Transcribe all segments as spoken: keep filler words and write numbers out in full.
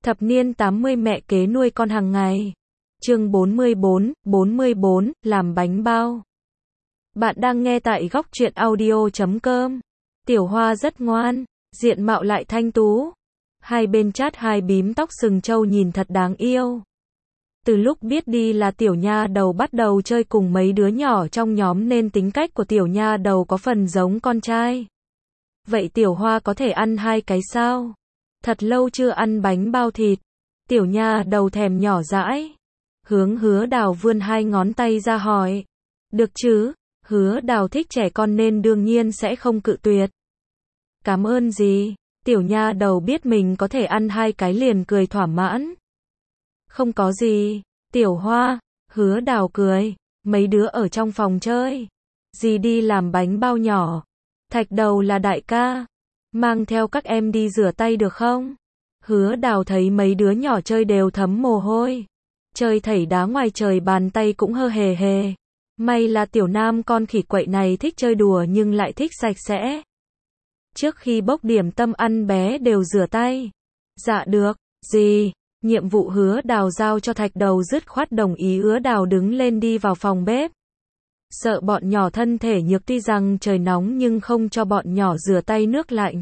Thập niên tám mươi mẹ kế nuôi con hàng ngày. Chương bốn mươi bốn, bốn mươi bốn, làm bánh bao. Bạn đang nghe tại góc truyện audio chấm com. Tiểu Hoa rất ngoan, diện mạo lại thanh tú. Hai bên chát hai bím tóc sừng trâu nhìn thật đáng yêu. Từ lúc biết đi là tiểu nha đầu bắt đầu chơi cùng mấy đứa nhỏ trong nhóm nên tính cách của tiểu nha đầu có phần giống con trai. Vậy Tiểu Hoa có thể ăn hai cái sao? Thật lâu chưa ăn bánh bao thịt. Tiểu nha đầu thèm nhỏ dãi. Hướng Hứa Đào vươn hai ngón tay ra hỏi. Được chứ? Hứa Đào thích trẻ con nên đương nhiên sẽ không cự tuyệt. Cảm ơn gì? Tiểu nha đầu biết mình có thể ăn hai cái liền cười thỏa mãn. Không có gì. Tiểu Hoa. Hứa Đào cười. Mấy đứa ở trong phòng chơi. Dì đi làm bánh bao nhỏ. Thạch Đầu là đại ca. Mang theo các em đi rửa tay được không? Hứa Đào thấy mấy đứa nhỏ chơi đều thấm mồ hôi. Chơi thảy đá ngoài trời bàn tay cũng hơ hề hề. May là tiểu nam con khỉ quậy này thích chơi đùa nhưng lại thích sạch sẽ. Trước khi bốc điểm tâm ăn bé đều rửa tay. Dạ được, gì? Nhiệm vụ Hứa Đào giao cho Thạch Đầu dứt khoát đồng ý. Hứa Đào đứng lên đi vào phòng bếp. Sợ bọn nhỏ thân thể nhược, tuy rằng trời nóng nhưng không cho bọn nhỏ rửa tay nước lạnh.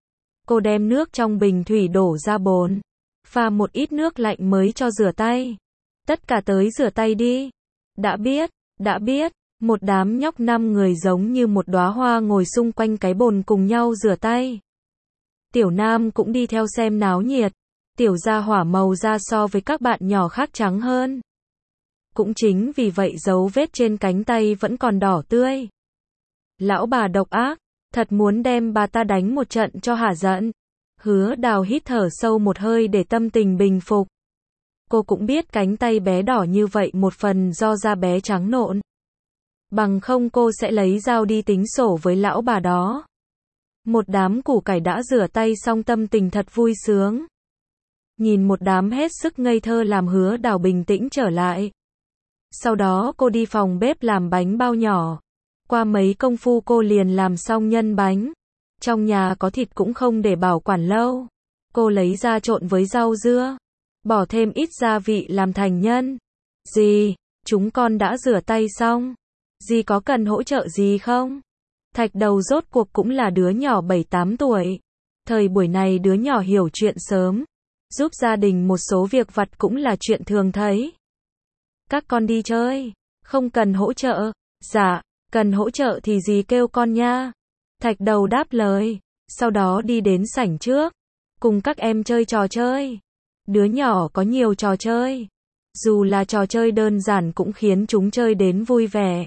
Cô đem nước trong bình thủy đổ ra bồn, pha một ít nước lạnh mới cho rửa tay. Tất cả tới rửa tay đi. Đã biết, đã biết. Một đám nhóc năm người giống như một đóa hoa ngồi xung quanh cái bồn cùng nhau rửa tay. Tiểu Nam cũng đi theo xem náo nhiệt. Tiểu gia hỏa màu da so với các bạn nhỏ khác trắng hơn. Cũng chính vì vậy dấu vết trên cánh tay vẫn còn đỏ tươi. Lão bà độc ác, thật muốn đem bà ta đánh một trận cho hả giận. Hứa Đào hít thở sâu một hơi để tâm tình bình phục. Cô cũng biết cánh tay bé đỏ như vậy một phần do da bé trắng nộn. Bằng không cô sẽ lấy dao đi tính sổ với lão bà đó. Một đám củ cải đã rửa tay xong tâm tình thật vui sướng. Nhìn một đám hết sức ngây thơ làm Hứa Đào bình tĩnh trở lại. Sau đó cô đi phòng bếp làm bánh bao nhỏ. Qua mấy công phu cô liền làm xong nhân bánh. Trong nhà có thịt cũng không để bảo quản lâu. Cô lấy ra trộn với rau dưa. Bỏ thêm ít gia vị làm thành nhân. Dì, chúng con đã rửa tay xong. Dì có cần hỗ trợ gì không? Thạch Đầu rốt cuộc cũng là đứa nhỏ bảy tám tuổi. Thời buổi này đứa nhỏ hiểu chuyện sớm. Giúp gia đình một số việc vặt cũng là chuyện thường thấy. Các con đi chơi. Không cần hỗ trợ. Dạ, cần hỗ trợ thì dì kêu con nha. Thạch Đầu đáp lời. Sau đó đi đến sảnh trước. Cùng các em chơi trò chơi. Đứa nhỏ có nhiều trò chơi. Dù là trò chơi đơn giản cũng khiến chúng chơi đến vui vẻ.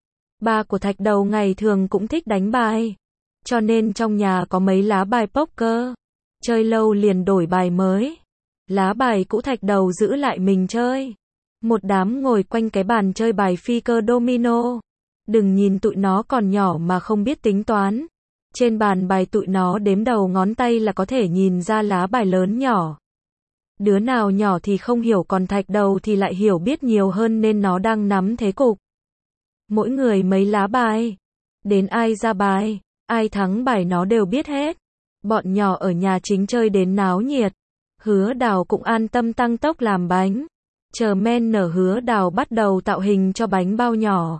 Ba của Thạch Đầu ngày thường cũng thích đánh bài. Cho nên trong nhà có mấy lá bài poker. Chơi lâu liền đổi bài mới. Lá bài cũ Thạch Đầu giữ lại mình chơi. Một đám ngồi quanh cái bàn chơi bài phi cơ domino. Đừng nhìn tụi nó còn nhỏ mà không biết tính toán. Trên bàn bài tụi nó đếm đầu ngón tay là có thể nhìn ra lá bài lớn nhỏ. Đứa nào nhỏ thì không hiểu, còn Thạch Đầu thì lại hiểu biết nhiều hơn nên nó đang nắm thế cục. Mỗi người mấy lá bài. Đến ai ra bài, ai thắng bài nó đều biết hết. Bọn nhỏ ở nhà chính chơi đến náo nhiệt. Hứa Đào cũng an tâm tăng tốc làm bánh. Chờ men nở Hứa Đào bắt đầu tạo hình cho bánh bao nhỏ.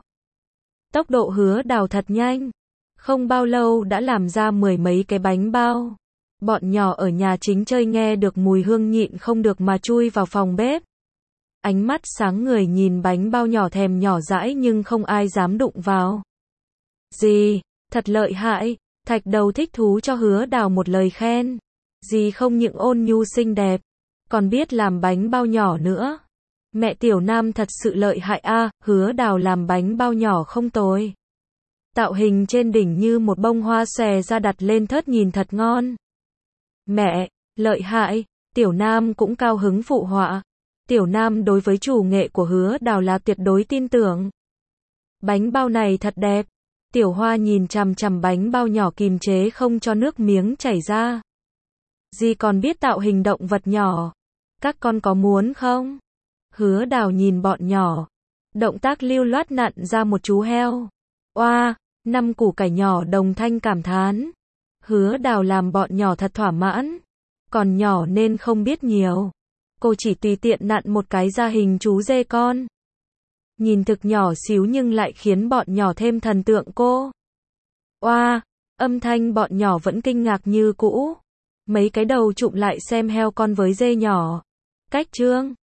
Tốc độ Hứa Đào thật nhanh. Không bao lâu đã làm ra mười mấy cái bánh bao. Bọn nhỏ ở nhà chính chơi nghe được mùi hương nhịn không được mà chui vào phòng bếp. Ánh mắt sáng người nhìn bánh bao nhỏ thèm nhỏ dãi nhưng không ai dám đụng vào. Dì, thật lợi hại. Thạch Đầu thích thú cho Hứa Đào một lời khen. Dì không những ôn nhu xinh đẹp, còn biết làm bánh bao nhỏ nữa. Mẹ Tiểu Nam thật sự lợi hại a. À, Hứa Đào làm bánh bao nhỏ không tồi. Tạo hình trên đỉnh như một bông hoa xòe ra đặt lên thớt nhìn thật ngon. Mẹ, lợi hại. Tiểu Nam cũng cao hứng phụ họa. Tiểu Nam đối với chủ nghệ của Hứa Đào là tuyệt đối tin tưởng. Bánh bao này thật đẹp. Tiểu Hoa nhìn chằm chằm bánh bao nhỏ kìm chế không cho nước miếng chảy ra. Dì còn biết tạo hình động vật nhỏ. Các con có muốn không? Hứa Đào nhìn bọn nhỏ. Động tác lưu loát nặn ra một chú heo. Oa, năm củ cải nhỏ đồng thanh cảm thán. Hứa Đào làm bọn nhỏ thật thỏa mãn. Còn nhỏ nên không biết nhiều. Cô chỉ tùy tiện nặn một cái ra hình chú dê con. Nhìn thực nhỏ xíu nhưng lại khiến bọn nhỏ thêm thần tượng cô. Oa, âm thanh bọn nhỏ vẫn kinh ngạc như cũ. Mấy cái đầu trụm lại xem heo con với dê nhỏ. Cách trương.